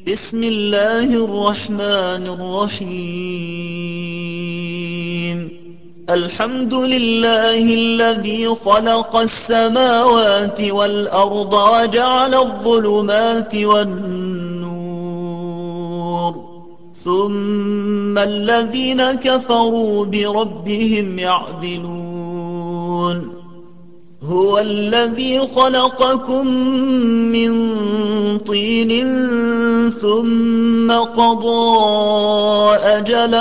بسم الله الرحمن الرحيم. الحمد لله الذي خلق السماوات والأرض وجعل الظلمات والنور، ثم الذين كفروا بربهم يعدلون. هو الذي خلقكم من طين ثم قضى أجلا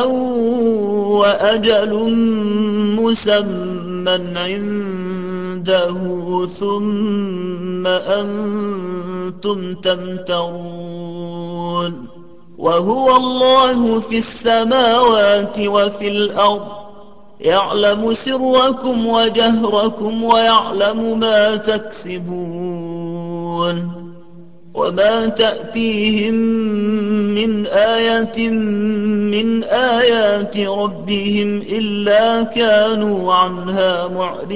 وأجل مسمى عنده ثم أنتم تمترون. وهو الله في السماوات وفي الأرض، يعلم سركم وجهركم ويعلم ما تكسبون. وما تأتيهم من آية من آيات ربهم إلا كانوا عنها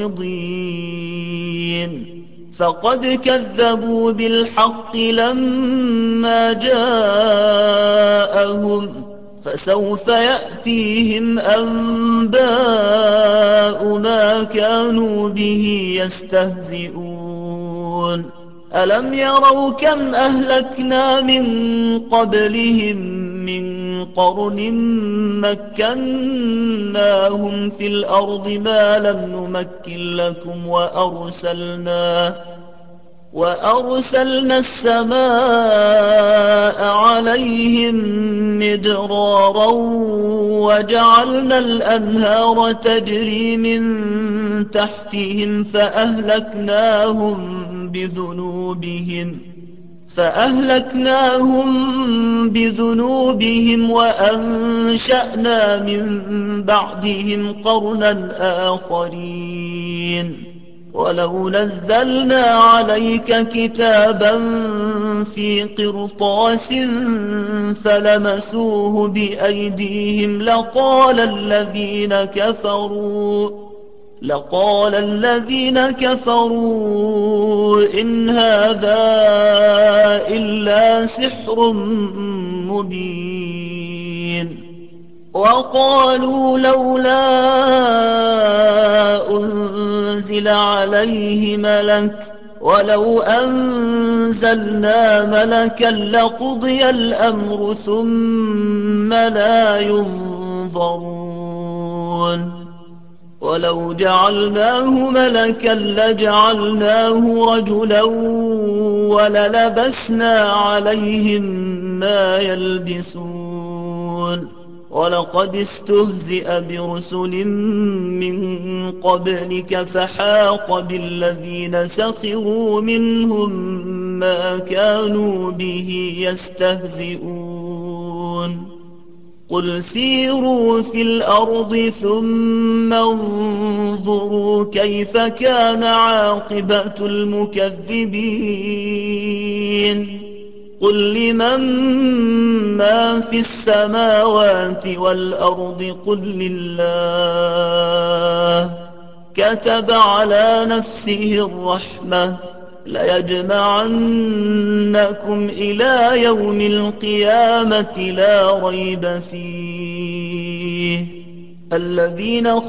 معرضين. فقد كذبوا بالحق لما جاءهم، فسوف يأتيهم أنباء ما كانوا به يستهزئون. ألم يروا كم أهلكنا من قبلهم من قرن مكناهم في الأرض ما لم نمكن لكم، وأرسلنا السماء عليهم مدرارا وجعلنا الأنهار تجري من تحتهم فأهلكناهم بذنوبهم وأنشأنا من بعدهم قرنا آخرين. ولو نزلنا عليك كتابا في قرطاس فلمسوه بأيديهم لقال الذين كفروا إن هذا إلا سحر مبين. وقالوا لولا أنزل عليه ملك، ولو أنزلنا ملكا لقضي الأمر ثم لا ينظرون. ولو جعلناه ملكا لجعلناه رجلا وللبسنا عليهم ما يلبسون. ولقد استهزئ برسل من قبلك فحاق بالذين سخروا منهم ما كانوا به يستهزئون. قل سيروا في الأرض ثم انظروا كيف كان عاقبة المكذبين. قل لمن ما في السماوات والأرض قل لله. كتب على نفسه الرحمة ليجمعنكم إلى يوم القيامة لا ريب فيه. الذين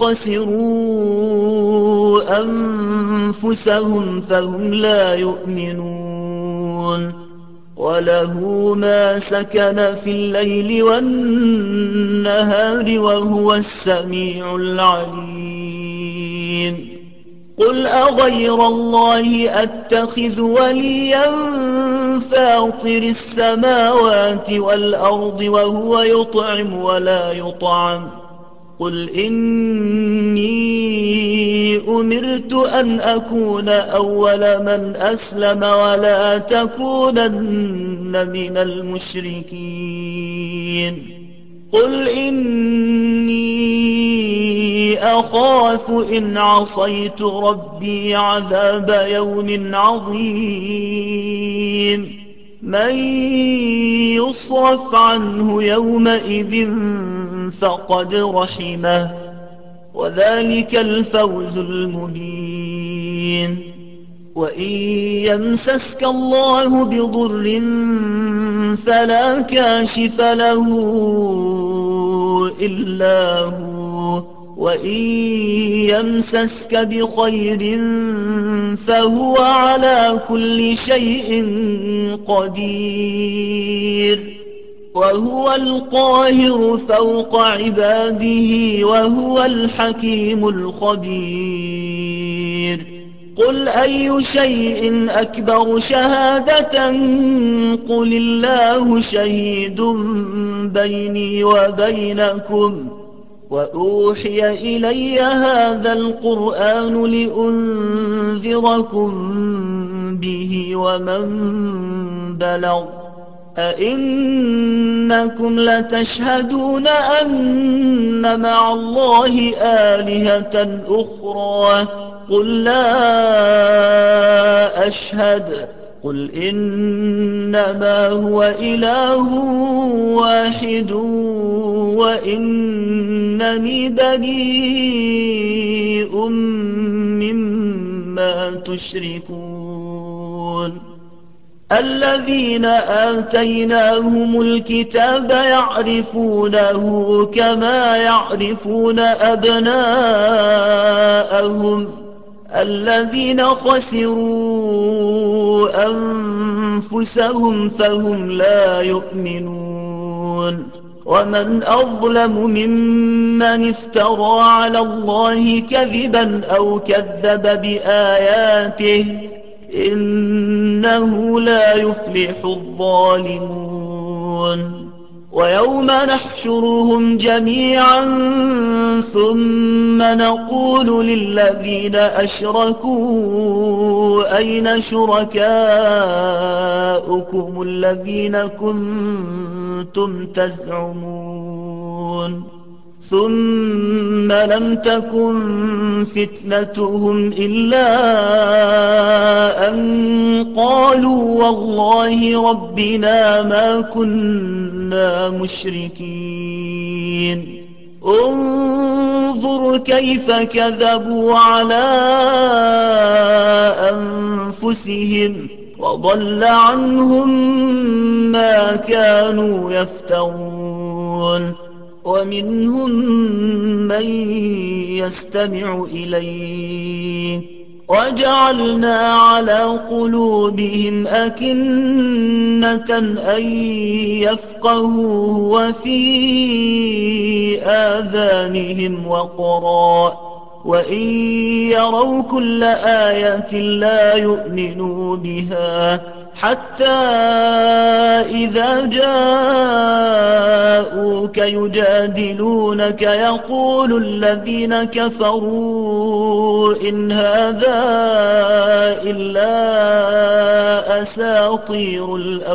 خسروا أنفسهم فهم لا يؤمنون. وله ما سكن في الليل والنهار وهو السميع العليم. قل أغير الله أتخذ وليا فاطر السماوات والأرض وهو يطعم ولا يطعم. قل إني أمرت أن أكون أول من أسلم ولا تكونن من المشركين. قل إني أخاف إن عصيت ربي عذاب يوم عظيم. من يصرف عنه يومئذ فقد رحمه، وذلك الفوز المبين. وإن يمسسك الله بضر فلا كاشف له إلا هو، وإن يمسسك بخير فهو على كل شيء قدير، وهو القاهر فوق عباده، وهو الحكيم الخبير. قل أي شيء أكبر شهادة؟ قل الله شهيد بيني وبينكم، وأوحي إلي هذا القرآن لأنذركم به ومن بلغ. أئنكم لتشهدون أن مع الله آلهة أخرى؟ قل لا أشهد. قل إنما هو إله واحد وإنني بريء مما تشركون. الذين آتيناهم الكتاب يعرفونه كما يعرفون أبناءهم، الذين خسروا أنفسهم فهم لا يؤمنون. ومن أظلم ممن افترى على الله كذبا أو كذب بآياته، إنه لا يفلح الظالمون. ويوم نحشرهم جميعا ثم نقول للذين أشركوا أين شركاؤكم الذين كنتم تزعمون؟ ثم لم تكن فتنتهم إلا أن قالوا والله ربنا ما كنا مشركين. انظر كيف كذبوا على أنفسهم وضل عنهم ما كانوا يفترون. ومنهم من يستمع إليك وجعلنا على قلوبهم أكنة أن يفقهوه وفي آذانهم وقرا، وإن يروا كل آية لا يؤمنوا بها، حتى إذا جاءوك يجادلونك يقول الذين كفروا إن هذا إلا أساطير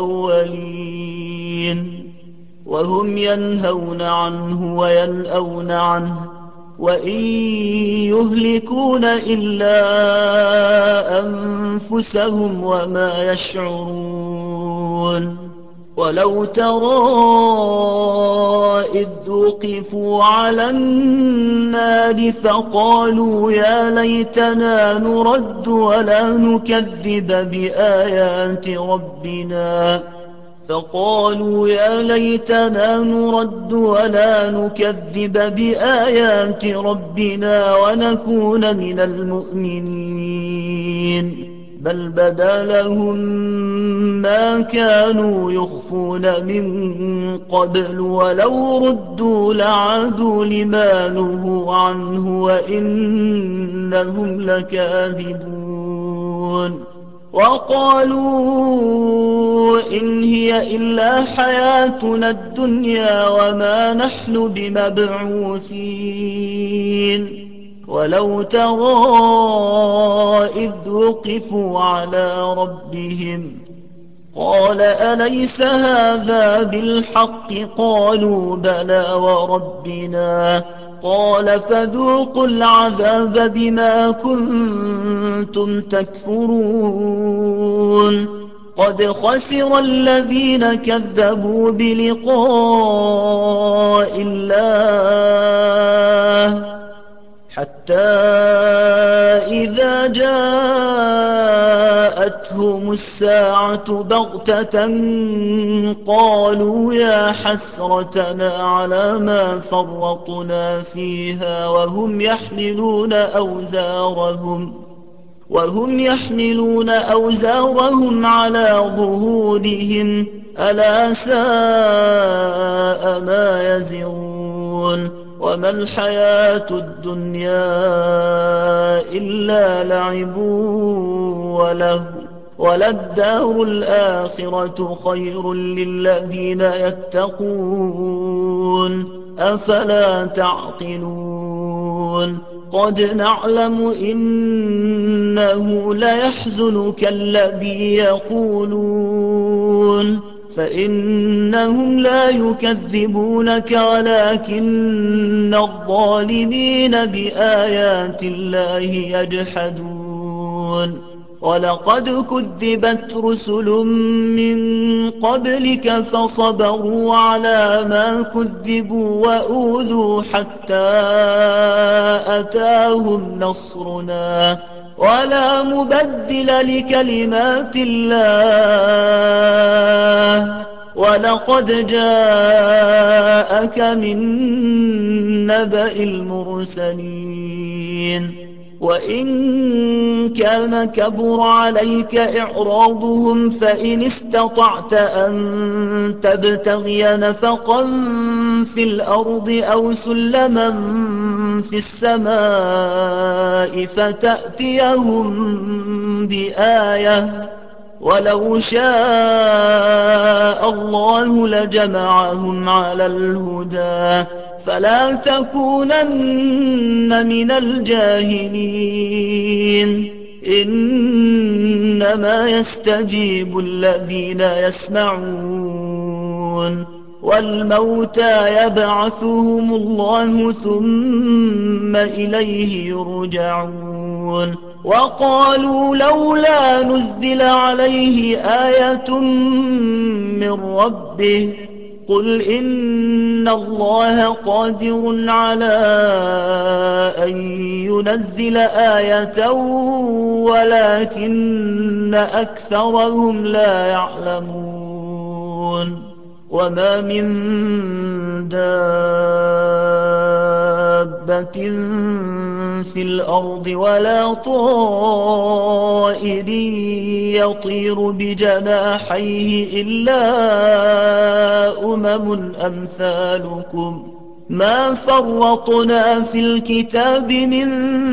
الأولين، وهم ينهون عنه وينأون عنه، وإن يهلكون إلا أنفسهم وما يشعرون. ولو ترى إذ وقفوا على النار فقالوا يا ليتنا نرد ولا نكذب بآيات ربنا ونكون من المؤمنين. بل بدا لهم ما كانوا يخفون من قبل ولو ردوا لعادوا لما نهوا عنه وإنهم لكاذبون. وقالوا إن هي إلا حياتنا الدنيا وما نحن بمبعوثين. ولو ترى إذ وقفوا على ربهم قال أليس هذا بالحق؟ قالوا بلى وربنا. قال فذوقوا العذاب بما كنتم تكفرون. قد خسر الذين كذبوا بلقاء الله حتى إذا جاءوا الساعة بغتة قالوا يا حسرتنا على ما فرطنا فيها وهم يحملون أوزارهم على ظهورهم ألا ساء ما يزرون وما الحياة الدنيا إلا لعب ولهو وللدار الآخرة خير للذين يتقون أفلا تعقلون قد نعلم إنه ليحزنك الذي يقولون فإنهم لا يكذبونك ولكن الظالمين بآيات الله يجحدون ولقد كذبت رسل من قبلك فصبروا على ما كذبوا وأوذوا حتى أتاهم نصرنا ولا مبدل لكلمات الله ولقد جاءك من نبأ المرسلين وإن كان كبر عليك إعراضهم فإن استطعت أن تبتغي نفقا في الأرض أو سلما في السماء فتأتيهم بآية ولو شاء الله لجمعهم على الهدى فلا تكونن من الجاهلين إنما يستجيب الذين يسمعون والموتى يبعثهم الله ثم إليه يرجعون وقالوا لولا نزل عليه آية من ربه قل إن الله قادر على أن ينزل آية ولكن أكثرهم لا يعلمون وما من دابة في الأرض ولا طائر يطير بجناحيه إلا أمثالكم ما فرطنا في الكتاب من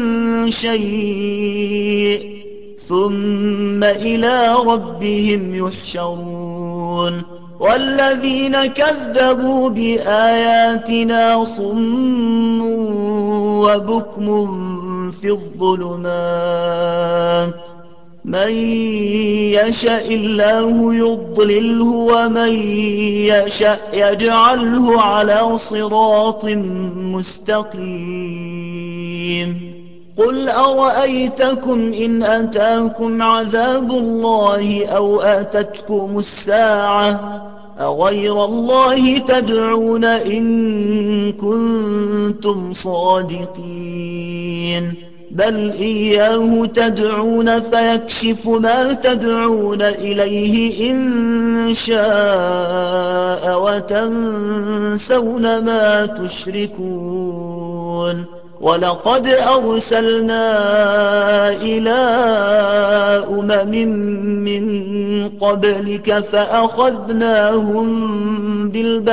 شيء ثم إلى ربهم يحشرون والذين كذبوا بآياتنا صم وبكم في الظلمات من يشاء الله يضلله ومن يشاء يجعله على صراط مستقيم قل أرأيتكم إن أتاكم عذاب الله أو أتتكم الساعة أغير الله تدعون إن كنتم صادقين بل إياه تدعون فيكشف ما تدعون إليه إن شاء وتنسون ما تشركون ولقد أرسلنا إلى من قبلك فأخذناهم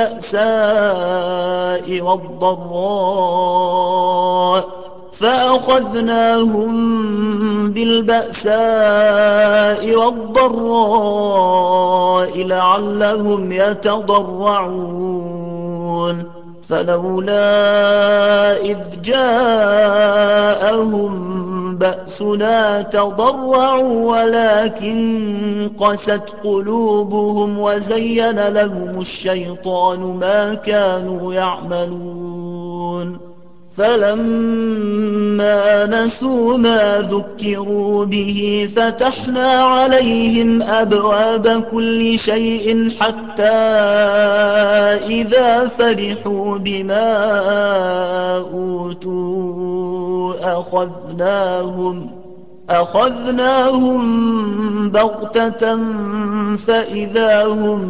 بالبأساء والضراء لعلهم يتضرعون فلولا إذ جاءهم بأسنا تضرعوا ولكن قست قلوبهم وزين لهم الشيطان ما كانوا يعملون فلما نسوا ما ذكروا به فتحنا عليهم أبواب كل شيء حتى إذا فرحوا بما أوتوا أخذناهم بغتة فإذا هم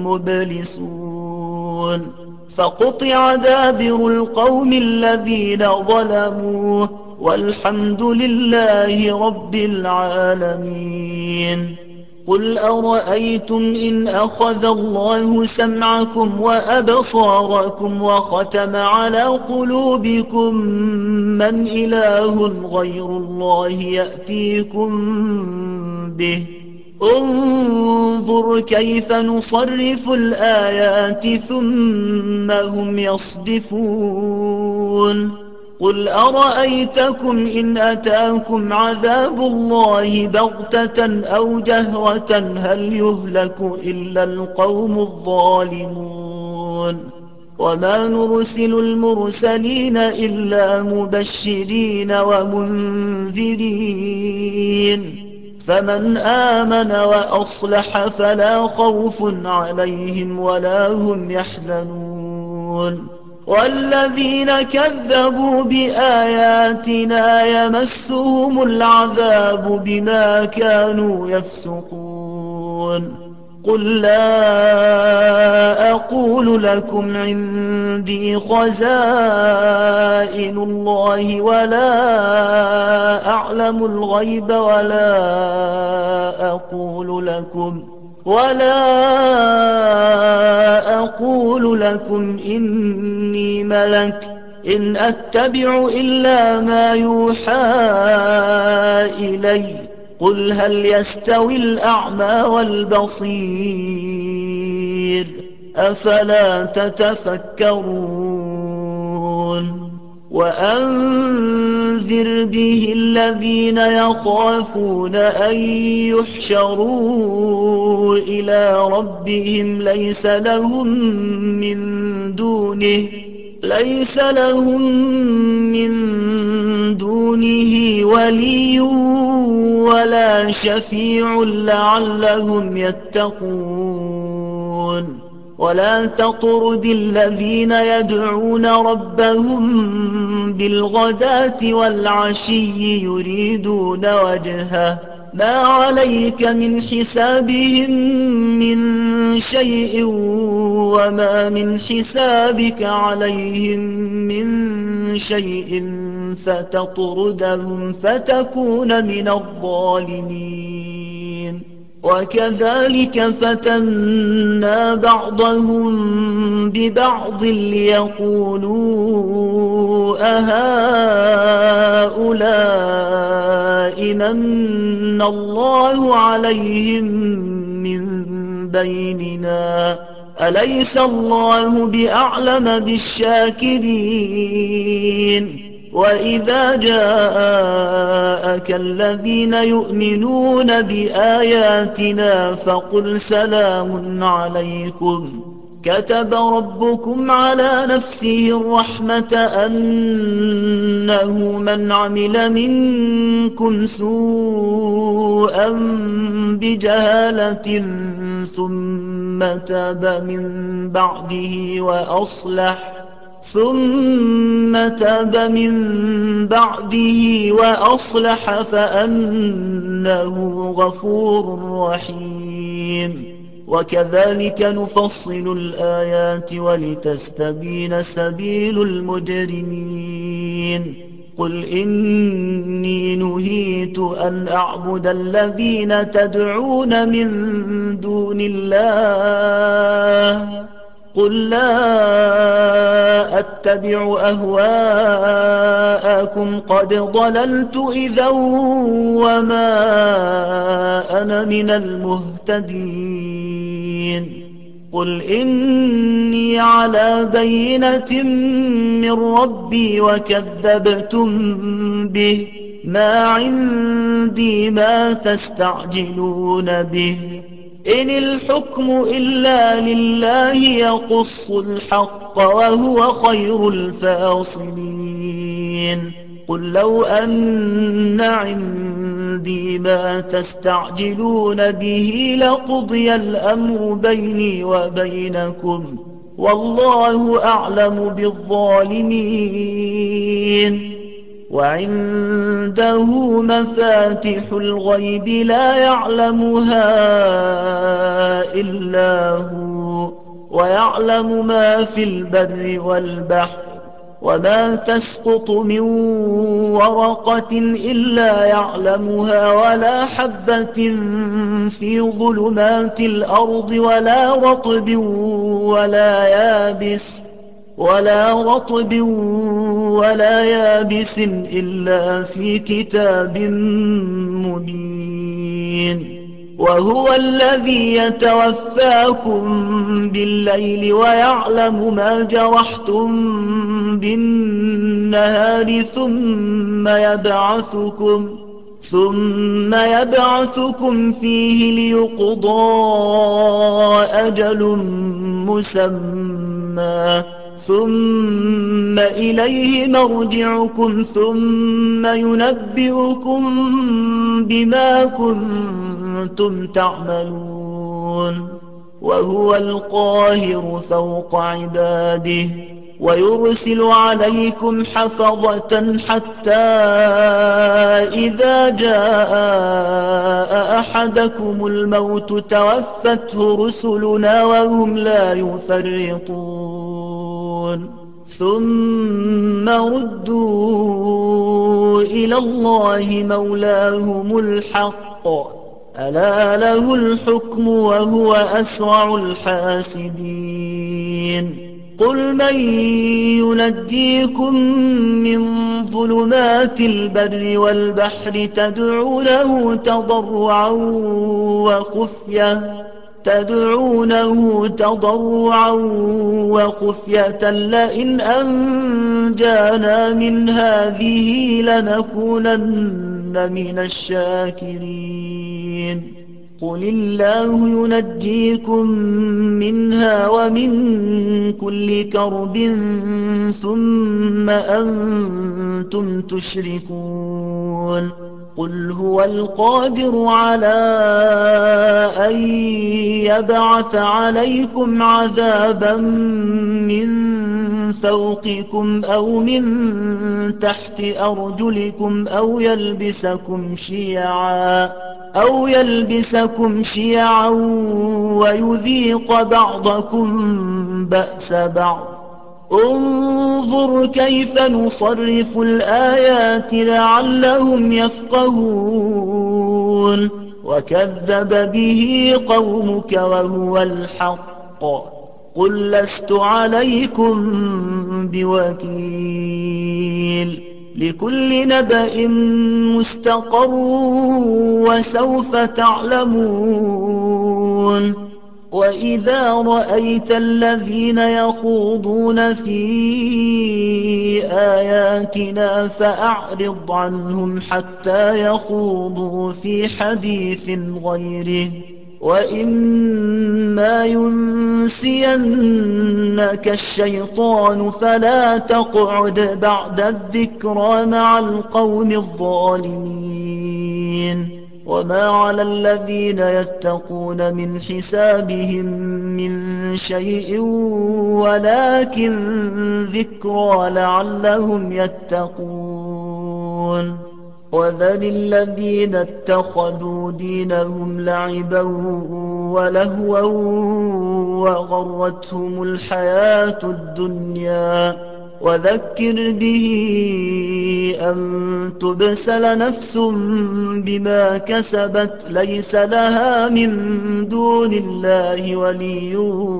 مبلسون فقطع دابر القوم الذين ظلموا والحمد لله رب العالمين. قل أرأيتم إن أخذ الله سمعكم وأبصاركم وختم على قلوبكم من إله غير الله يأتيكم به انظر كيف نصرف الآيات ثم هم يصدفون. قل أرأيتكم إن أتاكم عذاب الله بغتة أو جهرة هل يهلك إلا القوم الظالمون. وما نرسل المرسلين إلا مبشرين ومنذرين فمن آمن وأصلح فلا خوف عليهم ولا هم يحزنون. والذين كذبوا بآياتنا يمسهم العذاب بما كانوا يفسقون. قل لا أقول لكم عندي خزائن الله ولا أعلم الغيب ولا أقول لكم إني ملك إن أتبع إلا ما يوحى إلي قل هل يستوي الأعمى والبصير أفلا تتفكرون. وأنذر به الذين يخافون أن يحشروا إلى ربهم ليس لهم من دونه ولي ولا شفيع لعلهم يتقون. ولا تطرد الذين يدعون ربهم بالغداة والعشي يريدون وجهه ما عليك من حسابهم من شيء وما من حسابك عليهم من شيء فتطردهم فتكون من الظالمين. وكذلك فتنا بعضهم ببعض ليقولوا أهؤلاء من الله عليهم من بيننا أليس الله بأعلم بالشاكرين. وإذا جاءك الذين يؤمنون بآياتنا فقل سلام عليكم كتب ربكم على نفسه الرحمة أنه من عمل منكم سوءا بجهالة ثم تاب من بعده وأصلح فأنه غفور رحيم. وكذلك نفصل الآيات ولتستبين سبيل المجرمين. قل إني نهيت أن أعبد الذين تدعون من دون الله قل لا أتبع أهواءكم قد ضللت إذا وما أنا من المهتدين. قل إني على بينة من ربي وكذبتم به ما عندي ما تستعجلون به إن الحكم إلا لله يقص الحق وهو خير الفاصلين. قل لو أن عندي ما تستعجلون به لقضي الأمر بيني وبينكم والله أعلم بالظالمين. وعنده مفاتح الغيب لا يعلمها إلا هو ويعلم ما في البر والبحر وما تسقط من ورقة إلا يعلمها ولا حبة في ظلمات الأرض ولا رطب ولا يابس إلا في كتاب مبين وهو الذي يتوفاكم بالليل ويعلم ما جرحتم بالنهار ثم يبعثكم فيه ليقضى أجل مسمى ثم إليه مرجعكم ثم ينبئكم بما كنتم تعملون وهو القاهر فوق عباده ويرسل عليكم حفظة حتى إذا جاء أحدكم الموت توفته رسلنا وهم لا يفرطون ثم ردوا إلى الله مولاهم الحق ألا له الحكم وهو أسرع الحاسبين قل من ينجيكم من ظلمات البر والبحر تدعونه تضرعا وخفية لئن أنجانا من هذه لنكونن من الشاكرين قل الله ينجيكم منها ومن كل كرب ثم أنتم تشركون قل هو القادر على أن يبعث عليكم عذابا من فوقكم أو من تحت أرجلكم أو يلبسكم شيعا ويذيق بعضكم بأس بعض انظر كيف نصرف الآيات لعلهم يفقهون وكذب به قومك وهو الحق قل لست عليكم بوكيل لكل نبأ مستقر وسوف تعلمون وإذا رأيت الذين يخوضون في آياتنا فأعرض عنهم حتى يخوضوا في حديث غيره وإما ينسينك الشيطان فلا تقعد بعد الذكرى مع القوم الظالمين وما على الذين يتقون من حسابهم من شيء ولكن ذكرى لعلهم يتقون وذل الذين اتخذوا دينهم لعبا ولهوا وغرتهم الحياة الدنيا وذكر به أن تبسل نفس بما كسبت ليس لها من دون الله ولي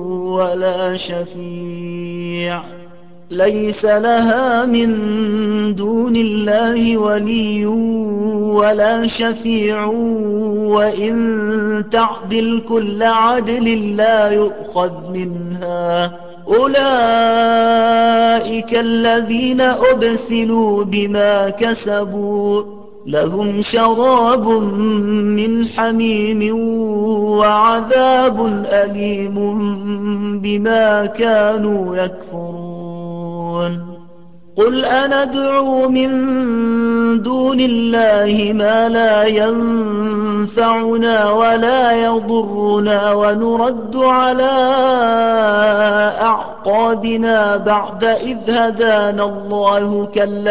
ولا شفيع وإن تعدل كل عدل لا يؤخذ منها أولئك الذين أبسلوا بما كسبوا لهم شراب من حميم وعذاب أليم بما كانوا يكفرون قل أندعو من دون الله ما لا ينفعنا ولا يضرنا ونرد على أحقى بنا بعد إذ هدانا الله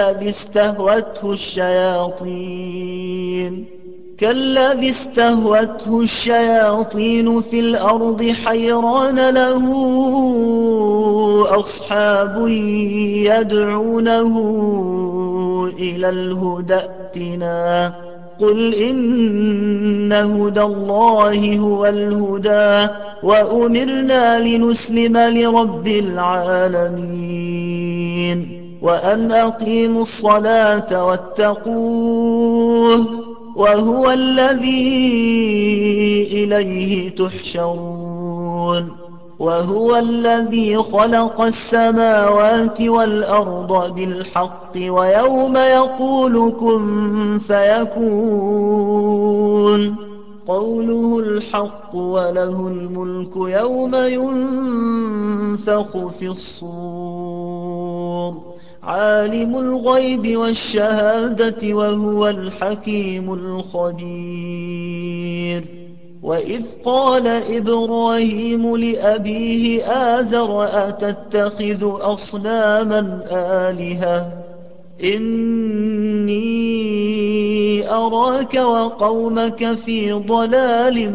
كالذي استهوته الشياطين في الأرض حيران له أصحاب يدعونه إلى الهدى ائتنا قل إن هدى الله هو الهدى وأمرنا لنسلم لرب العالمين وأن أقيموا الصلاة واتقوه وهو الذي إليه تحشرون وهو الذي خلق السماوات والأرض بالحق ويوم يقول كن فيكون قوله الحق وله الملك يوم ينفخ في الصور عالم الغيب والشهادة وهو الحكيم الخبير وإذ قال إبراهيم لأبيه آزر أتتخذ أصناما آلهة إني أراك وقومك في ضلال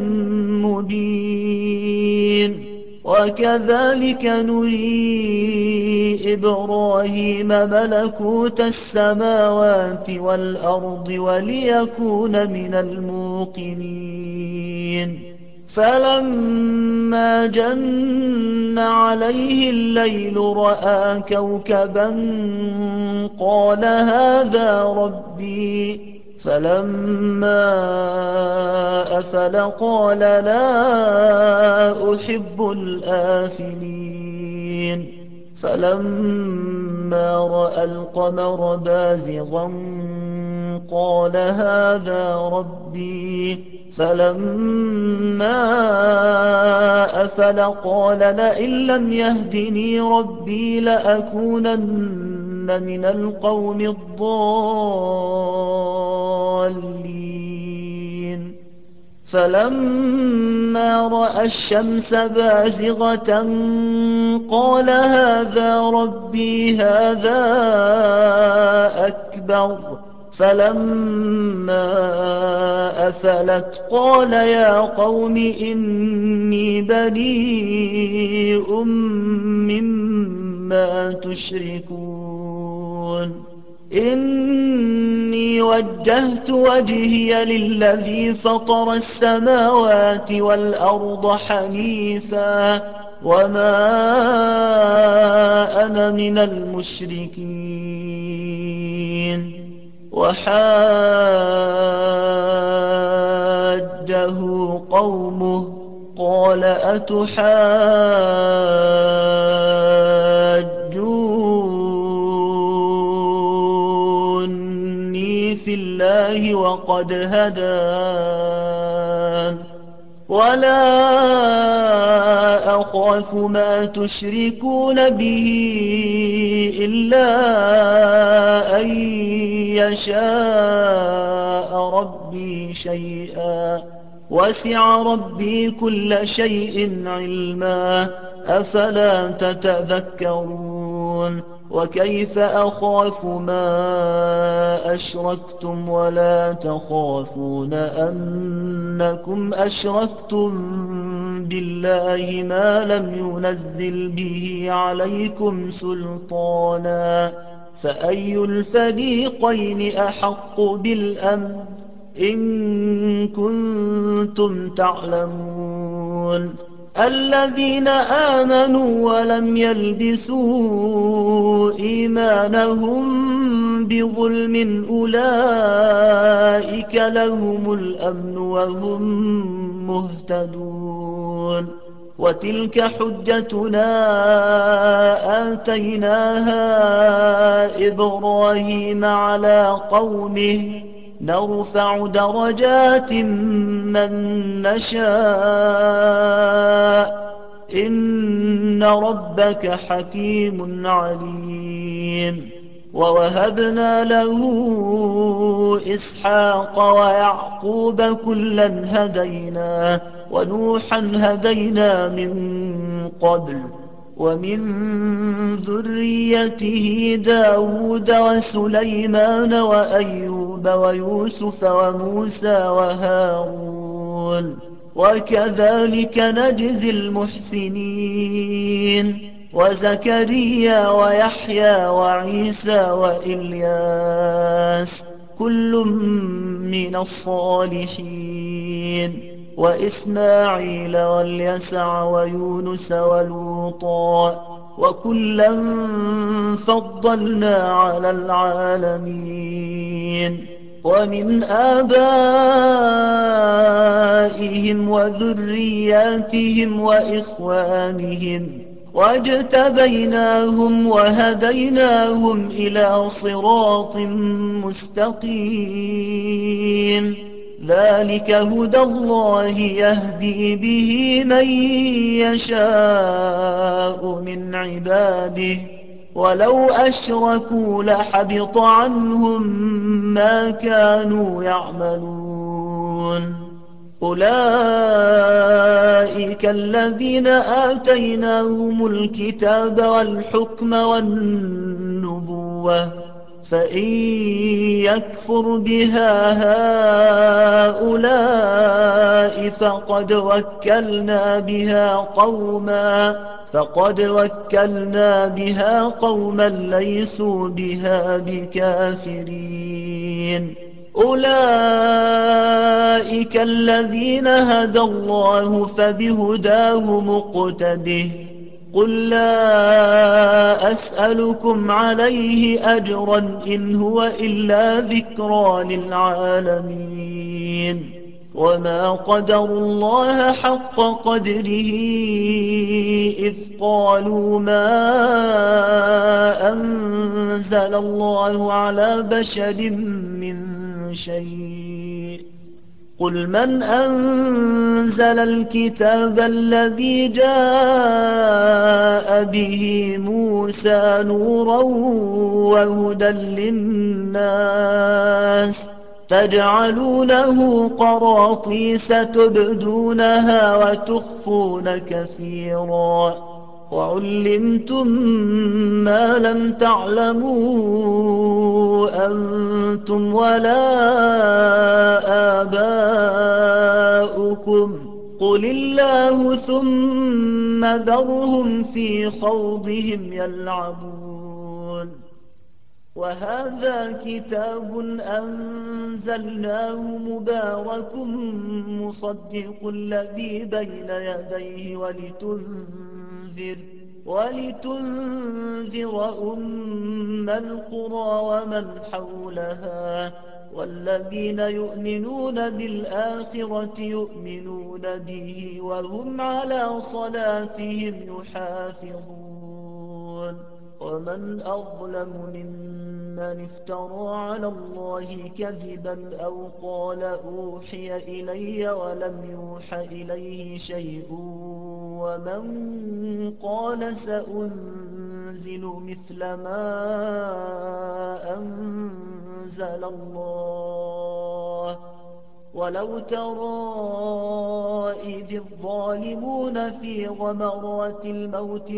مبين وكذلك نري إبراهيم ملكوت السماوات والأرض وليكون من الموقنين فلما جن عليه الليل رأى كوكبا قال هذا ربي فلما أفل قال لا أحب الآفلين فلما رأى القمر بازغا قال هذا ربي فلما أفل قال لئن لم يهدني ربي لأكونن من القوم الضالين فلما رأى الشمس بازغة قال هذا ربي هذا أكبر فلما أفلت قال يا قوم إني بريء مما تشركون إني وجهت وجهي للذي فطر السماوات والأرض حنيفا وما أنا من المشركين وحاجه قومه قال أتحاجوني في الله وقد هدان ولا أخاف ما تشركون به إلا أن يشاء ربي شيئا وسع ربي كل شيء علما أفلا تتذكرون وكيف أخاف ما أشركتم ولا تخافون أنكم أشركتم بالله ما لم ينزل به عليكم سلطانا فأي الفريقين أحق بالأمن إن كنتم تعلمون الذين آمنوا ولم يلبسوا إيمانهم بظلم أولئك لهم الأمن وهم مهتدون وتلك حجتنا آتيناها إبراهيم على قومه نرفع درجات من نشاء إن ربك حكيم عليم ووهبنا له إسحاق ويعقوب كلا هدينا ونوحا هدينا من قبل ومن ذريته داود وسليمان وأيوب ويوسف وموسى وهارون وكذلك نجزي المحسنين وزكريا ويحيى وعيسى وإلياس كل من الصالحين وإسماعيل واليسع ويونس ولوطا وكلا فضلنا على العالمين ومن آبائهم وذرياتهم وإخوانهم واجتبيناهم وهديناهم إلى صراط مستقيم ذلك هدى الله يهدي به من يشاء من عباده ولو أشركوا لحبط عنهم ما كانوا يعملون أولئك الذين آتيناهم الكتاب والحكم والنبوة فإن يكفر بها هؤلاء فقد وكلنا بها قوما ليسوا بها بكافرين أولئك الذين هدى الله فبهداه مقتده قل لا أسألكم عليه أجرا إن هو إلا ذكرى للعالمين وما قدروا الله حق قدره إذ قالوا ما أنزل الله على بشر من شيء قل من أنزل الكتاب الذي جاء به موسى نورا وهدى للناس تجعلونه قراطيس تبدونها وتخفون كثيرا وعلمتم ما لم تعلموا أنتم ولا آباؤكم قل الله ثم ذرهم في خوضهم يلعبون وهذا كتاب أنزلناه مبارك مصدق الذي بين يديه ولتنذر أم القرى ومن حولها والذين يؤمنون بالآخرة يؤمنون به وهم على صلاتهم يحافظون ومن أظلم ممن افترى على الله كذبا أو قال أوحي إلي ولم يوح إليه شيء ومن قال سأنزل مثل ما أنزل الله ولو ترى إذ الظالمون في غمرات الموت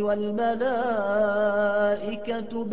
والملائكة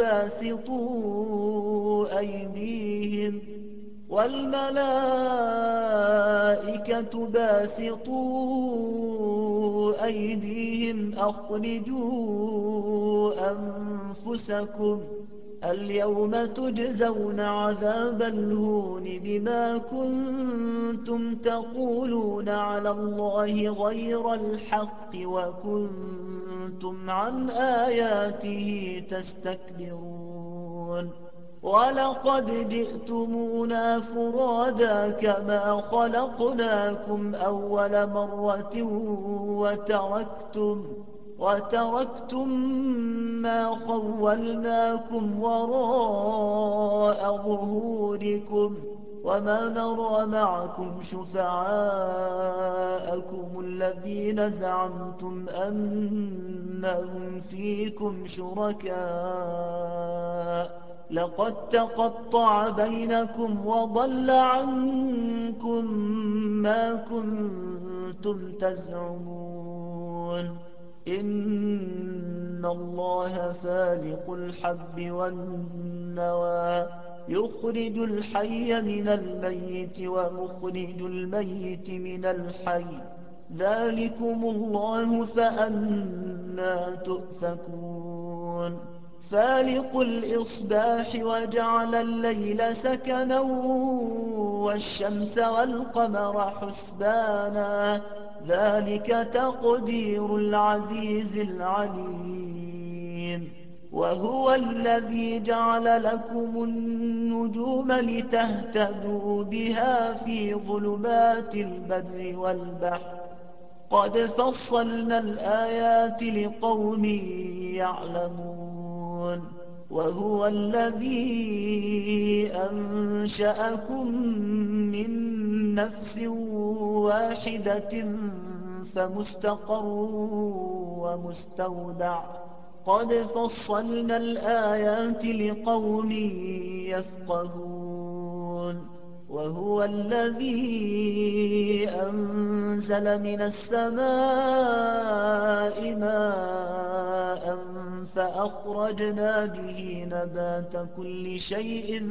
باسطوا أيديهم أخرجوا أنفسكم اليوم تجزون عذاب الهون بما كنتم تقولون على الله غير الحق وكنتم عن آياته تستكبرون ولقد جئتمونا فرادا كما خلقناكم أول مرة وتركتم ما خولناكم وراء ظهوركم وما نرى معكم شفعاءكم الذين زعمتم أنهم فيكم شركاء لقد تقطع بينكم وضل عنكم ما كنتم تزعمون إن الله فالق الحب والنوى يخرج الحي من الميت ومخرج الميت من الحي ذلكم الله فأنى تؤفكون فالق الإصباح وجعل الليل سكنا والشمس والقمر حسبانا ذلك تقدير العزيز العليم وهو الذي جعل لكم النجوم لتهتدوا بها في ظلمات البر والبحر قد فصلنا الآيات لقوم يعلمون وهو الذي أنشأكم من نفس واحدة فمستقر ومستودع قد فصلنا الآيات لقوم يفقهون وهو الذي أنزل من السماء ماء فأخرجنا به نبات كل شيء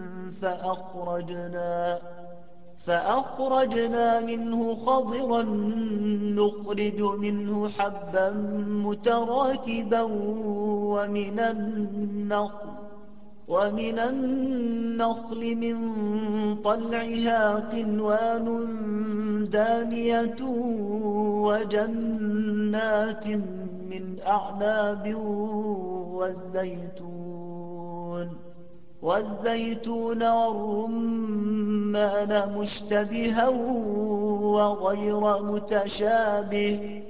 فأخرجنا منه خضرا نخرج منه حبا متراكبا ومن النخل من طلعها قنوان دانية وجنات من أعناب والزيتون والرمان مشتبها وغير متشابه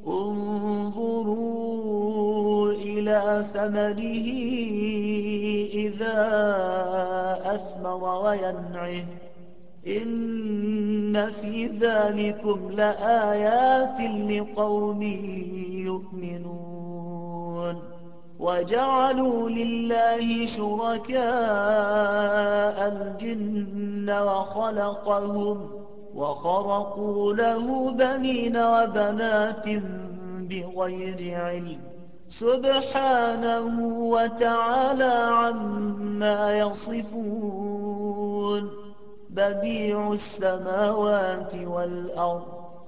انظروا إلى ثمره إذا أثمر وينعه إن في ذلكم لآيات لقوم يؤمنون وجعلوا لله شركاء الجن وخرقوا له بنين وبنات بغير علم سبحانه وتعالى عما يصفون بديع السماوات والأرض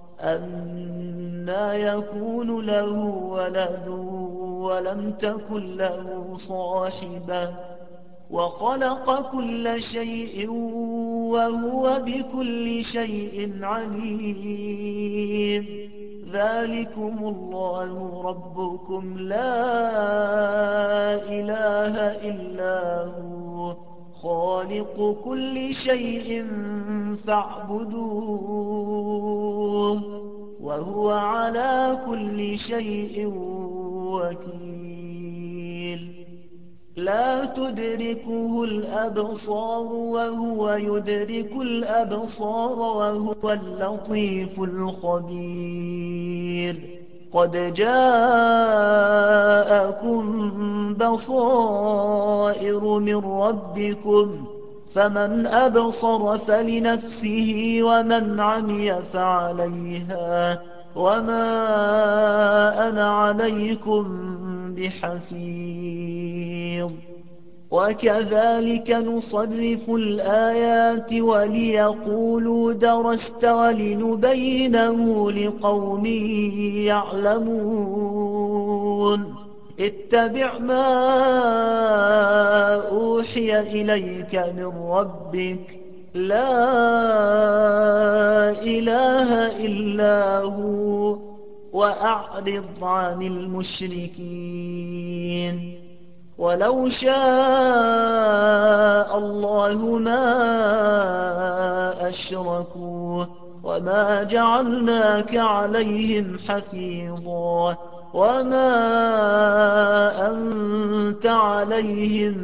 أنى يكون له ولد ولم تكن له صاحبة وخلق كل شيء وهو بكل شيء عليم ذلكم الله ربكم لا إله إلا هو خالق كل شيء فاعبدوه وهو على كل شيء وكيل لا تدركه الأبصار وهو يدرك الأبصار وهو اللطيف الخبير قد جاءكم بصائر من ربكم فمن أبصر فلنفسه ومن عمي فعليها وما أنا عليكم بحفيظ وكذلك نصرف الآيات وليقولوا درست ولنبينه لقوم يعلمون اتبع ما أوحي إليك من ربك لا إله إلا هو وأعرض عن المشركين ولو شاء الله ما أشركوا وما جعلناك عليهم حفيظا وما أنت عليهم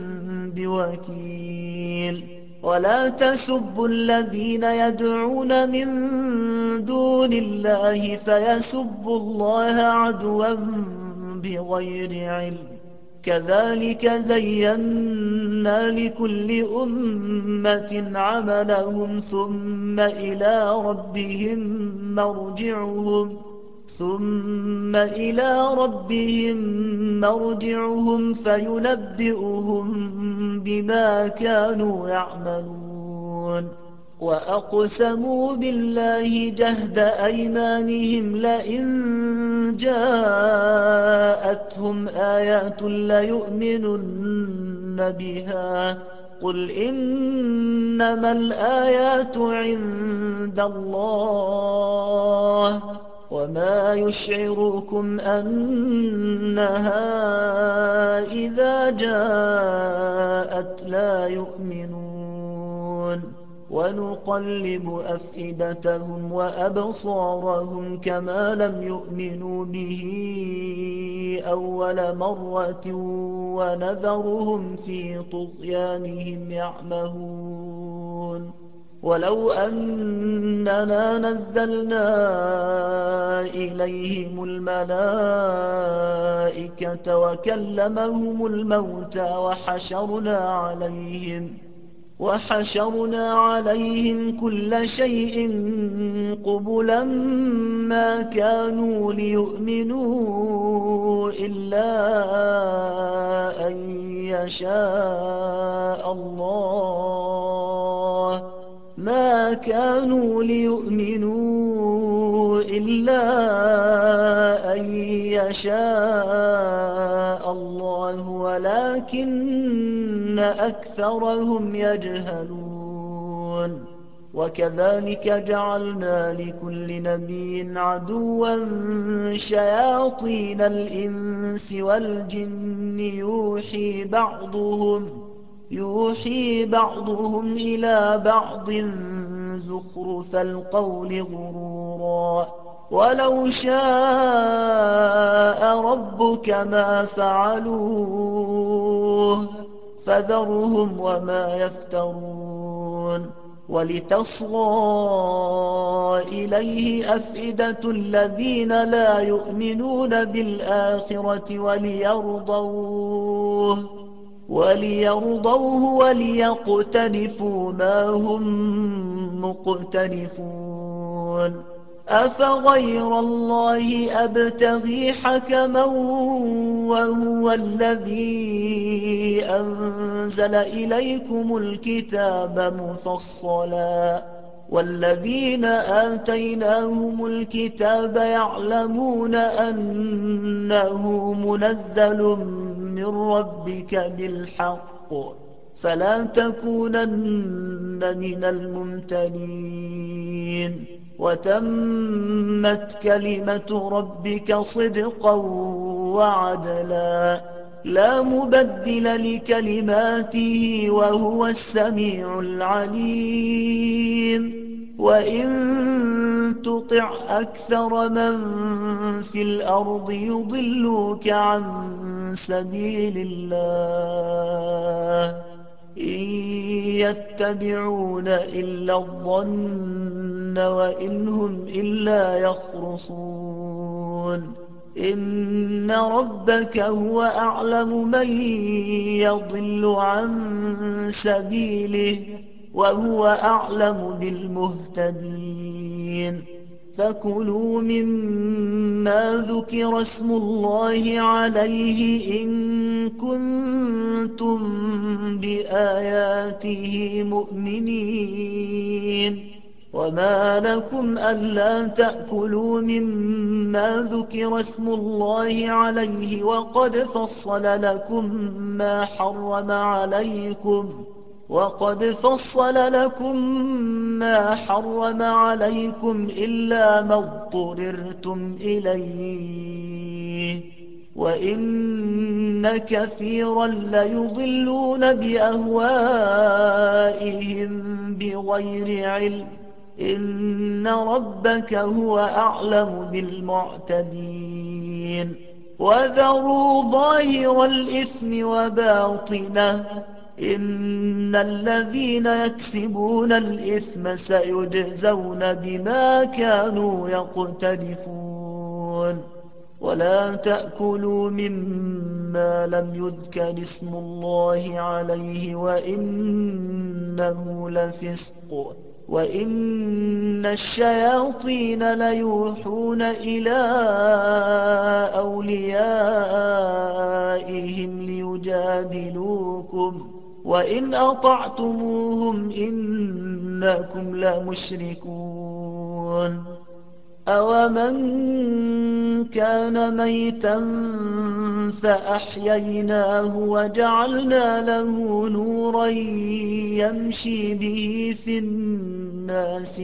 بوكيل ولا تسبوا الذين يدعون من دون الله فيسبوا الله عدوا بغير علم كذلك زينا لكل أمة عملهم ثم ثم إلى ربهم مرجعهم فينبئهم بما كانوا يعملون وأقسموا بالله جهد أيمانهم لئن جاءتهم آيات ليؤمنن بها قل إنما الآيات عند الله وما يشعركم أنها إذا جاءت لا يؤمنون ونقلب أفئدتهم وأبصارهم كما لم يؤمنوا به أول مرة ونذرهم في طغيانهم يعمهون ولو أننا نزلنا إليهم الملائكة وكلمهم الموتى وحشرنا عليهم كل شيء قبلا ما كانوا ليؤمنوا إلا أن يشاء الله ولكن أكثرهم يجهلون وكذلك جعلنا لكل نبي عدوا شياطين الإنس والجن يوحي بعضهم إلى بعض زخرف القول غرورا ولو شاء ربك ما فعلوه فذرهم وما يفترون ولتصغى إليه أفئدة الذين لا يؤمنون بالآخرة وليرضوه وليقترفوا ما هم مقترفون أفغير الله أبتغي حكما وهو الذي أنزل إليكم الكتاب مفصلا والذين آتيناهم الكتاب يعلمون أنه منزل من ربك بالحق فلا تكونن من الممترين وتمت كلمة ربك صدقا وعدلا لا مبدل لكلماته وهو السميع العليم وإن تطع أكثر من في الأرض يضلوك عن سبيل الله إن يتبعون إلا الظن وإن هم إلا يخرصون إن ربك هو أعلم من يضل عن سبيله وهو أعلم بالمهتدين فكلوا مما ذكر اسم الله عليه إن كنتم بآياته مؤمنين وما لكم ألا تأكلوا مما ذكر اسم الله عليه وقد فصل لكم ما حرم عليكم إلا ما اضطررتم إليه وإن كثيرا ليضلون بأهوائهم بغير علم إن ربك هو أعلم بالمعتدين وذروا ظاهر الإثم وباطنه إن الذين يكسبون الإثم سيجزون بما كانوا يقترفون ولا تأكلوا مما لم يذكر اسم الله عليه وإنه لفسق وَإِنَّ الشَّيَاطِينَ لَيُوحُونَ إِلَىٰ أَوْلِيَائِهِمْ لِيُجَادِلُوكُمْ وَإِنْ أَطَعْتُمُوهُمْ إِنَّكُمْ لَمُشْرِكُونَ أَوَمَنْ كَانَ مَيْتًا فَأَحْيَيْنَاهُ وَجَعَلْنَا لَهُ نُورًا يَمْشِي بِهِ فِي النَّاسِ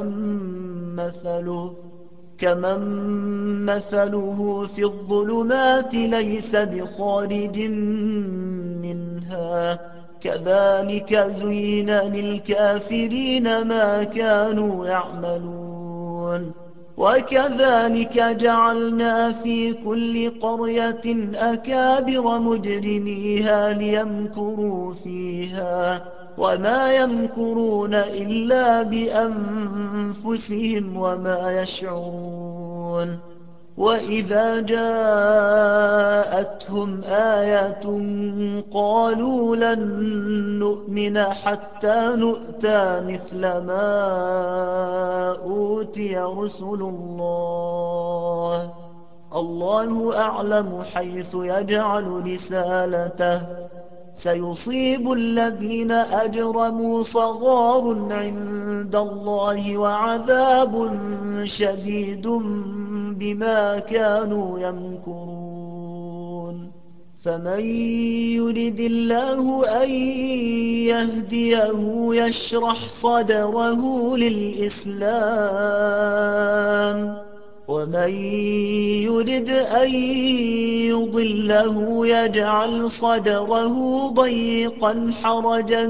كَمَن مَّثَلُهُ فِي الظُّلُمَاتِ لَيْسَ بِخَارِجٍ مِّنْهَا ۚ كَذَٰلِكَ زُيِّنَ لِلْكَافِرِينَ مَا كَانُوا يَعْمَلُونَ وَكَذَٰلِكَ جَعَلْنَا فِي كُلِّ قَرْيَةٍ أَكَابِرَ مُجْرِمِيهَا لِيَمْكُرُوا فِيهَا ۖ وَمَا يَمْكُرُونَ إِلَّا بِأَنفُسِهِمْ وَمَا يَشْعُرُونَ وَإِذَا جَاءَتْهُمْ آيَةٌ قَالُوا لَن نُّؤْمِنَ حَتَّىٰ نُؤْتَىٰ مِثْلَ مَا أُوتِيَ رُسُلُ اللَّهِ ۖ اللَّهُ أَعْلَمُ حَيْثُ يَجْعَلُ رِسَالَتَهُ ۗ سَيُصِيبُ الَّذِينَ أَجْرَمُوا صَغَارٌ عِندَ اللَّهِ وَعَذَابٌ شَدِيدٌ بِمَا كَانُوا يَمْكُرُونَ فَمَن يُرِدِ اللَّهُ أَن يَهْدِيَهُ يَشْرَحْ صَدْرَهُ لِلْإِسْلَامِ وَمَن يُرِدْ أَن يُضِلَّهُ يَجْعَلْ صَدْرَهُ ضَيِّقًا حَرَجًا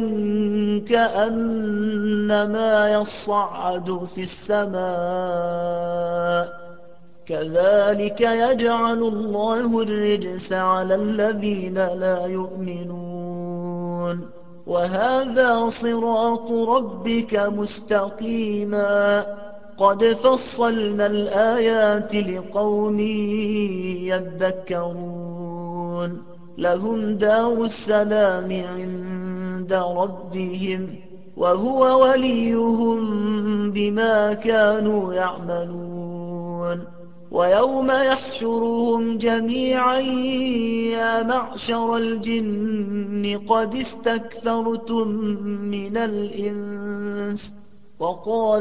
كَأَنَّمَا يَصَّعَّدُ فِي السَّمَاءِ ۚ كَذَٰلِكَ يَجْعَلُ اللَّهُ الرِّجْسَ عَلَى الَّذِينَ لَا يُؤْمِنُونَ وَهَٰذَا صِرَاطُ رَبِّكَ مُسْتَقِيمًا ۗ قَدْ فَصَّلْنَا الْآيَاتِ لِقَوْمٍ يَذَّكَّرُونَ لَهُمْ دَارُ السَّلَامِ عِندَ رَبِّهِمْ ۖ وَهُوَ وَلِيُّهُم بِمَا كَانُوا يَعْمَلُونَ وَيَوْمَ يَحْشُرُهُمْ جَمِيعًا يَا مَعْشَرَ الْجِنِّ قَدِ اسْتَكْثَرْتُم مِّنَ الْإِنسِ ۖ وَقَالَ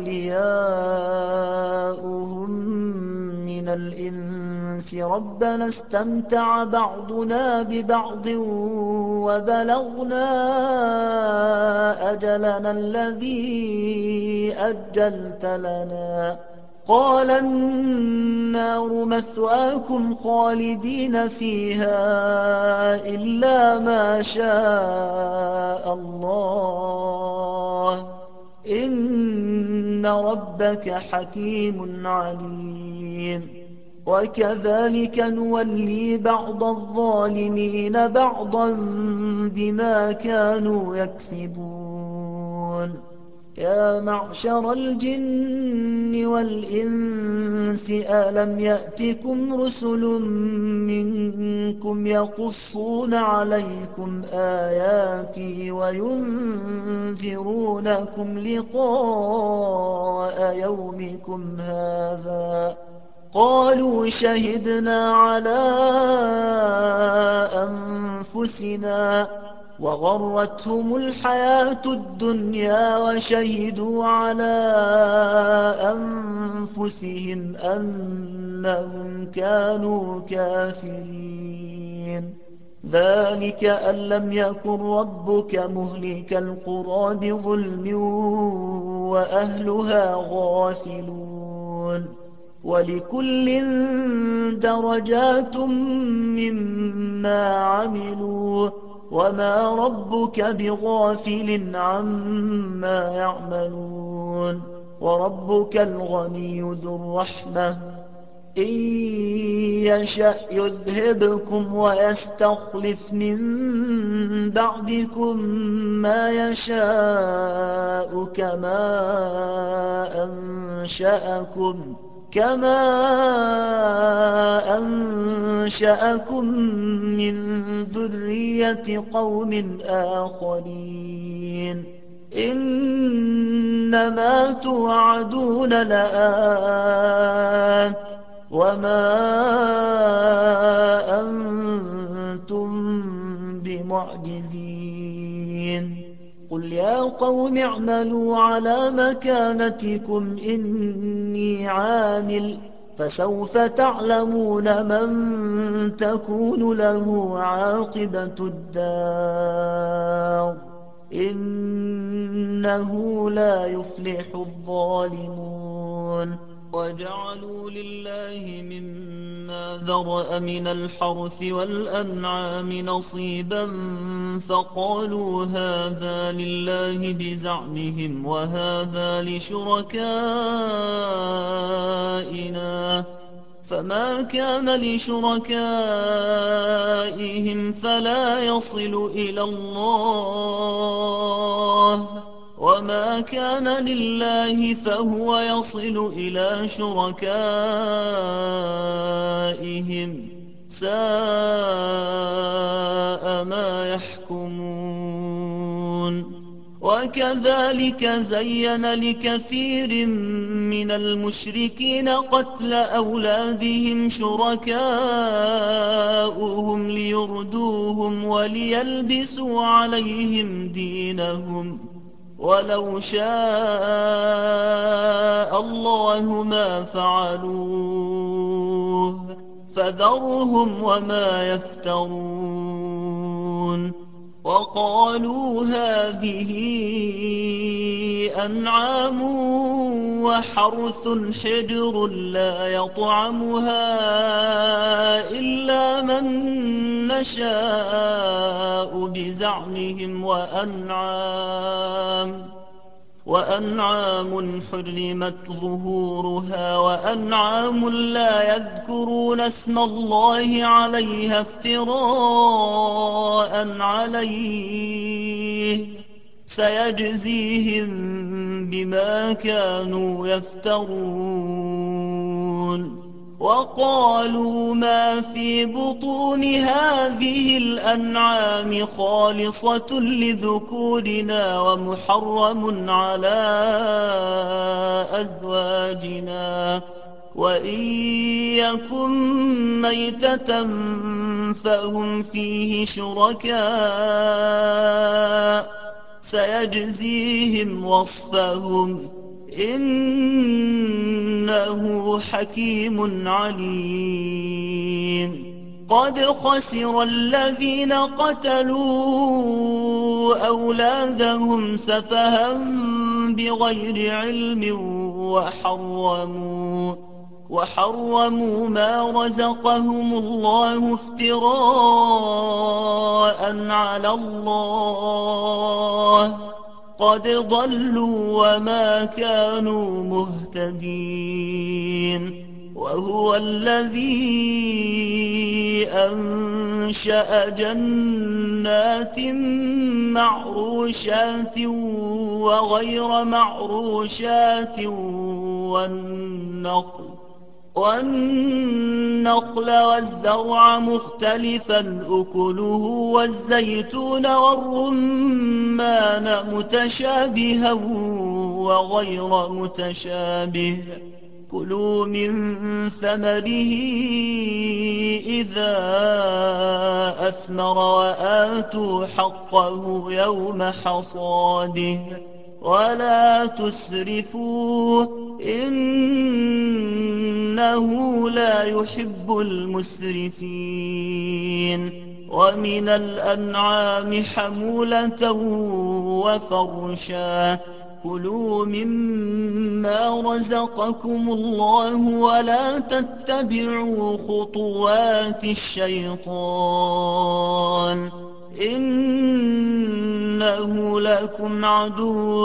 أَوْلِيَاؤُهُم مِّنَ الْإِنسِ رَبَّنَا اسْتَمْتَعَ بَعْضُنَا بِبَعْضٍ وَبَلَغْنَا أَجَلَنَا الَّذِي أَجَّلْتَ لَنَا ۚ قَالَ النَّارُ مَثْوَاكُمْ خَالِدِينَ فِيهَا إِلَّا مَا شَاءَ اللَّهُ ۗ إِنَّ رَبَّكَ حَكِيمٌ عَلِيمٌ وَكَذَٰلِكَ نُوَلِّي بَعْضَ الظَّالِمِينَ بَعْضًا بِمَا كَانُوا يَكْسِبُونَ يَا مَعْشَرَ الْجِنِّ وَالْإِنسِ أَلَمْ يَأْتِكُمْ رُسُلٌ مِّنكُمْ يَقُصُّونَ عَلَيْكُمْ آيَاتِي وَيُنذِرُونَكُمْ لِقَاءَ يَوْمِكُمْ هَٰذَا ۚ قَالُوا شَهِدْنَا عَلَىٰ أَنفُسِنَا ۖ وَغَرَّتْهُمُ الْحَيَاةُ الدُّنْيَا وَشَهِدُوا عَلَىٰ أَنفُسِهِمْ أَنَّهُمْ كَانُوا كَافِرِينَ ذَٰلِكَ أَن لَّمْ يَكُن رَّبُّكَ مُهْلِكَ الْقُرَىٰ بِظُلْمٍ وَأَهْلُهَا غَافِلُونَ وَلِكُلٍّ دَرَجَاتٌ مِّمَّا عَمِلُوا ۚ وَمَا رَبُّكَ بِغَافِلٍ عَمَّا يَعْمَلُونَ وَرَبُّكَ الْغَنِيُّ ذُو الرَّحْمَةِ ۚ إِن يَشَأْ يُذْهِبْكُمْ وَيَسْتَخْلِفْ مِن بَعْدِكُم مَّا يَشَاءُ كَمَا أَنشَأَكُم مِّن ذُرِّيَّةِ قَوْمٍ آخَرِينَ إنما توعدون لآت وما أنتم بمعجزين قل يا قوم اعملوا على مكانتكم إني عامل فسوف تعلمون من تكون له عاقبة الدار إنه لا يفلح الظالمون وجعلوا لله مما ذرأ من الحرث والأنعام نصيبا فقالوا هذا لله بزعمهم وهذا لشركائنا فما كان لشركائهم فلا يصل إلى الله وما كان لله فهو يصل إلى شركائهم ساء ما يحكمون وكذلك زين لكثير من المشركين قتل أولادهم شركاؤهم ليردوهم وليلبسوا عليهم دينهم ولو شاء الله ما فعلوه فذرهم وما يفترون وقالوا هذه أنعام وحرث حجر لا يطعمها إلا من نشاء بزعمهم وأنعام حرمت ظهورها وأنعام لا يذكرون اسم الله عليها افتراء عليه سيجزيهم بما كانوا يفترون وقالوا ما في بطون هذه الأنعام خالصة لذكورنا ومحرم على أزواجنا وإن يكن ميتة فهم فيه شركاء سيجزيهم وصفهم إنه حكيم عليم قد خسر الذين قتلوا أولادهم سفها بغير علم وحرموا ما رزقهم الله افتراء على الله قد ضلوا وما كانوا مهتدين وهو الذي أنشأ جنات معروشات وغير معروشات والنخل والزرع مختلفا أكله والزيتون والرمان متشابها وغير متشابه كلوا من ثمره إذا أثمر وآتوا حقه يوم حصاده ولا تسرفوا إنه لا يحب المسرفين ومن الأنعام حمولة وفرشا كلوا مما رزقكم الله ولا تتبعوا خطوات الشيطان إنه لكم عدو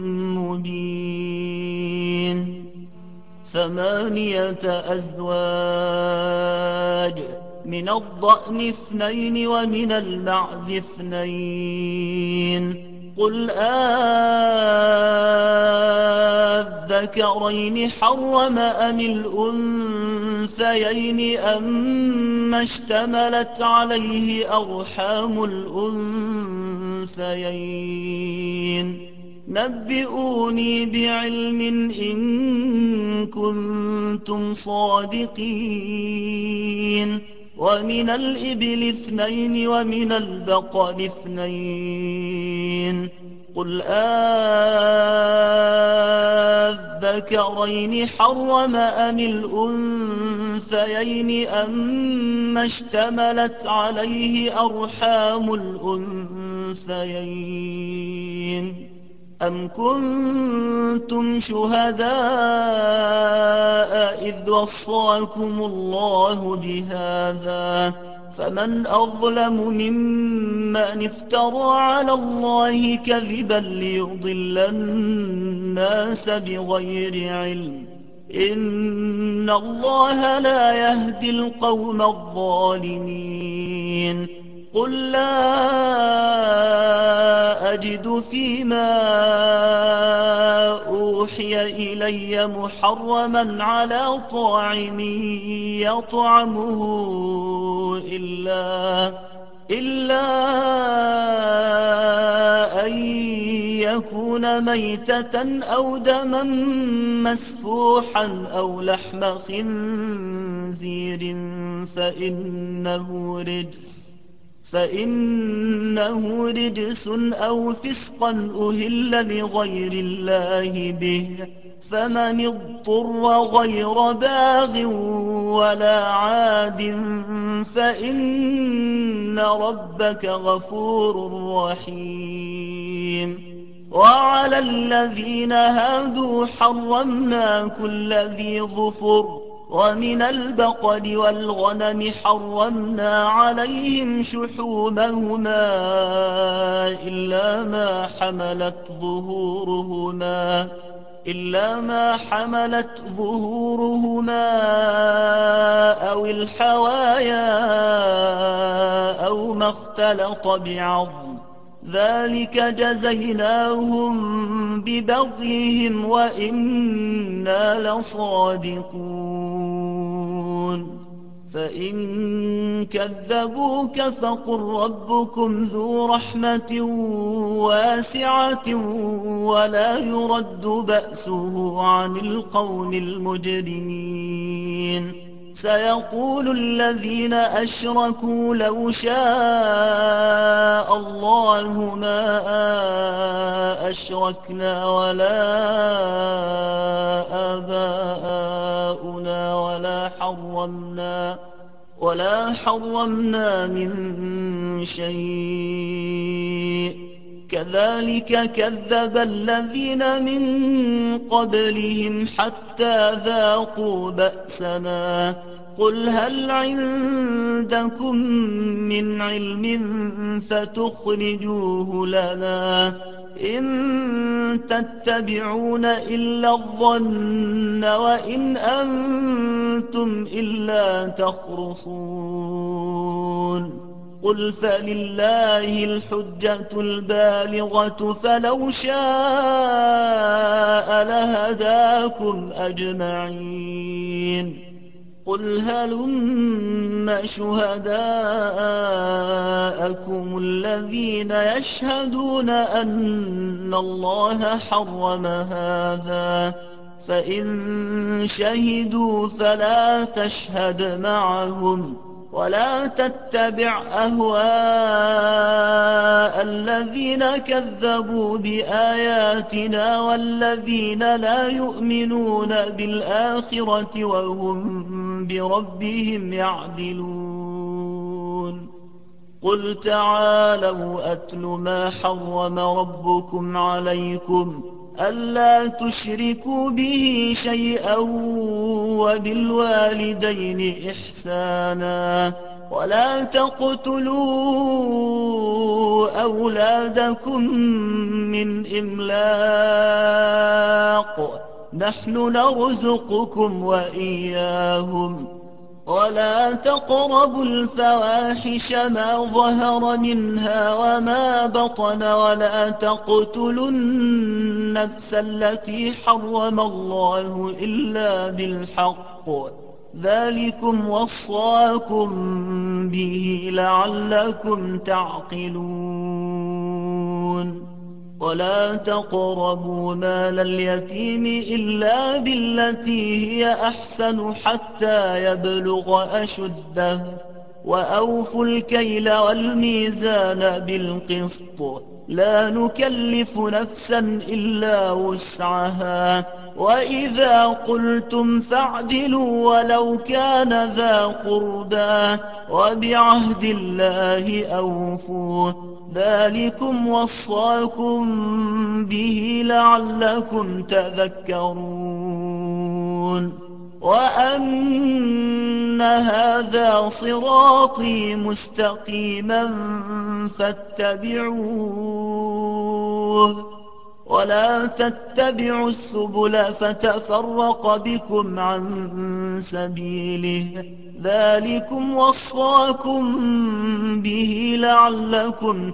مبين 8 أزواج من الضأن 2 ومن المعز 2 قل الذكرين حرم أم الأنثيين أما اشتملت عليه أرحام الأنثيين نبئوني بعلم إن كنتم صادقين ومن الإبل 2 ومن البقر 2 قل أذكرين حرم أم الأنثيين أما اشتملت عليه أرحام الأنثيين أم كنتم شهداء إذ وصاكم الله بهذا فمن أظلم ممن افترى على الله كذبا ليضل الناس بغير علم إن الله لا يهدي القوم الظالمين قل لا أجد فيما أوحي إلي محرما على طاعم يطعمه إلا أن يكون ميتة أو دما مسفوحا أو لحم خنزير فإنه رجس أو فسقا أهل لغير الله به فمن اضطر غير باغ ولا عاد فإن ربك غفور رحيم وعلى الذين هادوا حرمنا كل ذي ظفر ومن البقر والغنم حرمنا عليهم شحومهما إلا ما حملت ظهورهما أو الحوايا أو ما اختلط بعظم ذلك جزيناهم ببغيهم وإنا لصادقون فإن كذبوك فقل ربكم ذو رحمة واسعة ولا يرد بأسه عن القوم المجرمين سيقول الذين أشركوا لو شاء الله ما أشركنا ولا آباؤنا ولا حرمنا من شيء كذلك كذب الذين من قبلهم حتى ذاقوا بأسنا قل هل عندكم من علم فتخرجوه لنا إن تتبعون إلا الظن وإن أنتم إلا تخرصون قل فلله الحجة البالغة فلو شاء لهداكم أجمعين قل هلم شهداءكم الذين يشهدون أن الله حرم هذا فإن شهدوا فلا تشهد معهم ولا تتبع أهواء الذين كذبوا بآياتنا والذين لا يؤمنون بالآخرة وهم بربهم يعدلون قل تعالوا أتل ما حرم ربكم عليكم ألا تشركوا به شيئا وبالوالدين إحسانا ولا تقتلوا أولادكم من إملاق نحن نرزقكم وإياهم ولا تقربوا الفواحش ما ظهر منها وما بطن ولا تقتلوا النفس التي حرم الله إلا بالحق ذلكم وصاكم به لعلكم تعقلون ولا تقربوا مال اليتيم إلا بالتي هي أحسن حتى يبلغ أشده وأوفوا الكيل والميزان بالقسط لا نكلف نفسا إلا وسعها وإذا قلتم فاعدلوا ولو كان ذا قربى وبعهد الله أوفوا ذلكم وصاكم به لعلكم تذكرون وأن هذا صراطي مستقيما فاتبعوه ولا تتبعوا السبل فتفرق بكم عن سبيله ذلكم وصاكم به لعلكم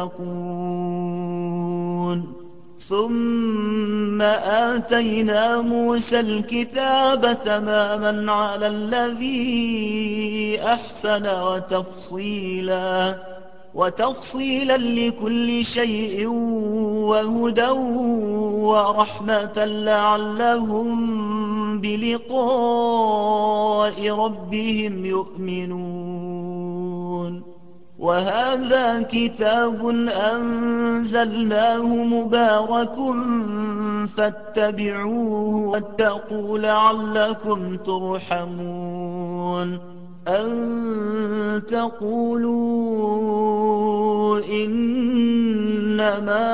تتقون ثم آتينا موسى الكتاب تماما على الذي أحسن وتفصيلا لكل شيء وهدى ورحمة لعلهم بلقاء ربهم يؤمنون وهذا كتاب أنزلناه مبارك فاتبعوه واتقوا لعلكم ترحمون أن تقولوا إنما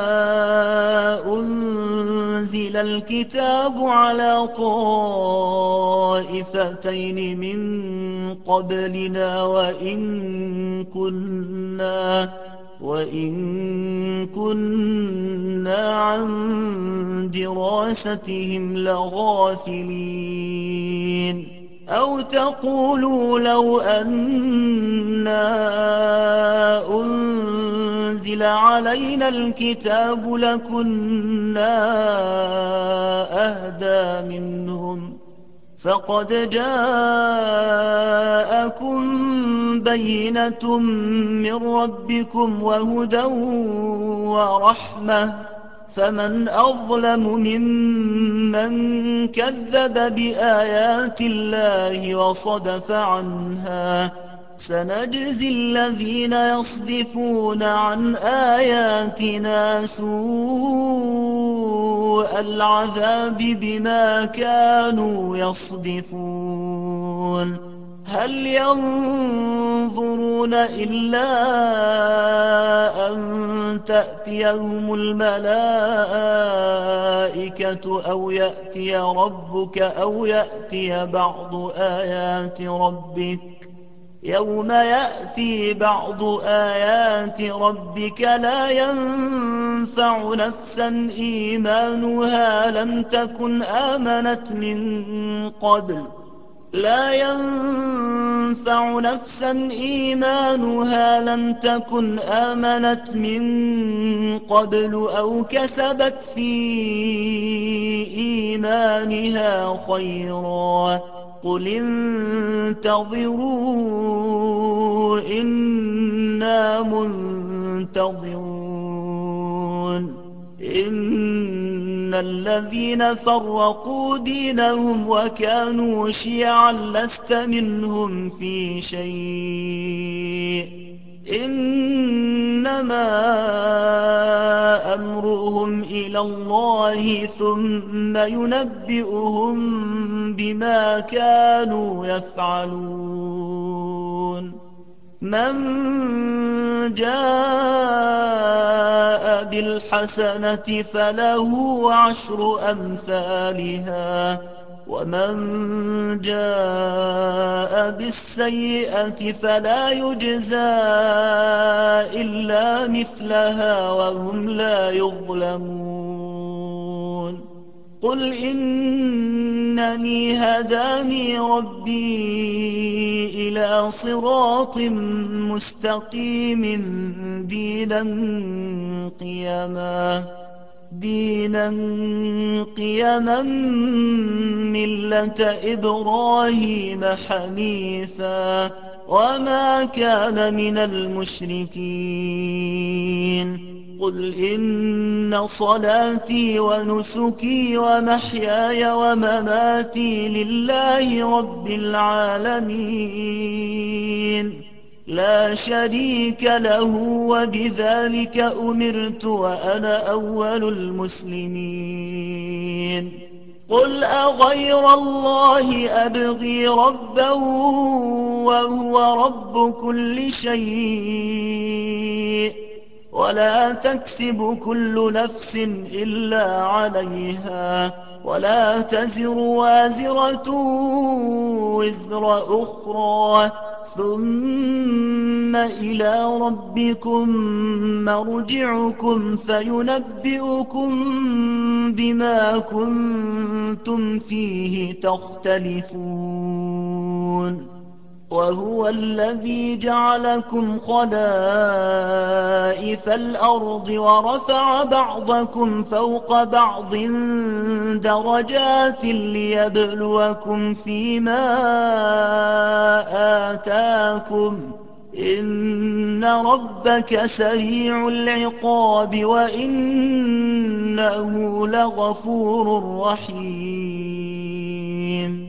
أنزل الكتاب على طائفتين من قبلنا وإن كنا عن دراستهم لغافلين أو تقولوا لو أنا أنزل علينا الكتاب لكنا أهدى منهم فقد جاءكم بينة من ربكم وهدى ورحمة فمن أظلم ممن كذب بآيات الله وصدف عنها سنجزي الذين يصدفون عن آياتنا سوء العذاب بما كانوا يصدفون هل ينظرون إلا أن تأتيهم الملائكة أو يأتي ربك أو يأتي بعض آيات ربك يوم يأتي بعض آيات ربك لا ينفع نفسا إيمانها لم تكن آمنت من قبل أو كسبت في إيمانها خيرا قل انتظروا إنا منتظرون إن الذين فرقوا دينهم وكانوا شيعا لست منهم في شيء إنما أمرهم إلى الله ثم ينبئهم بما كانوا يفعلون من جاء بالحسنة فله 10 أمثالها ومن جاء بالسيئة فلا يجزى إلا مثلها وهم لا يظلمون قل إنني هداني ربي إلى صراط مستقيم دينا قيما ملة إبراهيم حنيفا وما كان من المشركين قل إن صلاتي ونسكي ومحياي ومماتي لله رب العالمين لا شريك له وبذلك أمرت وأنا أول المسلمين قل أغير الله أبغي ربا وهو رب كل شيء ولا تكسب كل نفس إلا عليها ولا تزر وازرة وزر أخرى ثم إلى ربكم مرجعكم فينبئكم بما كنتم فيه تختلفون وهو الذي جعلكم خلائف الأرض ورفع بعضكم فوق بعض درجات ليبلوكم فيما آتاكم إن ربك سريع العقاب وإنه لغفور رحيم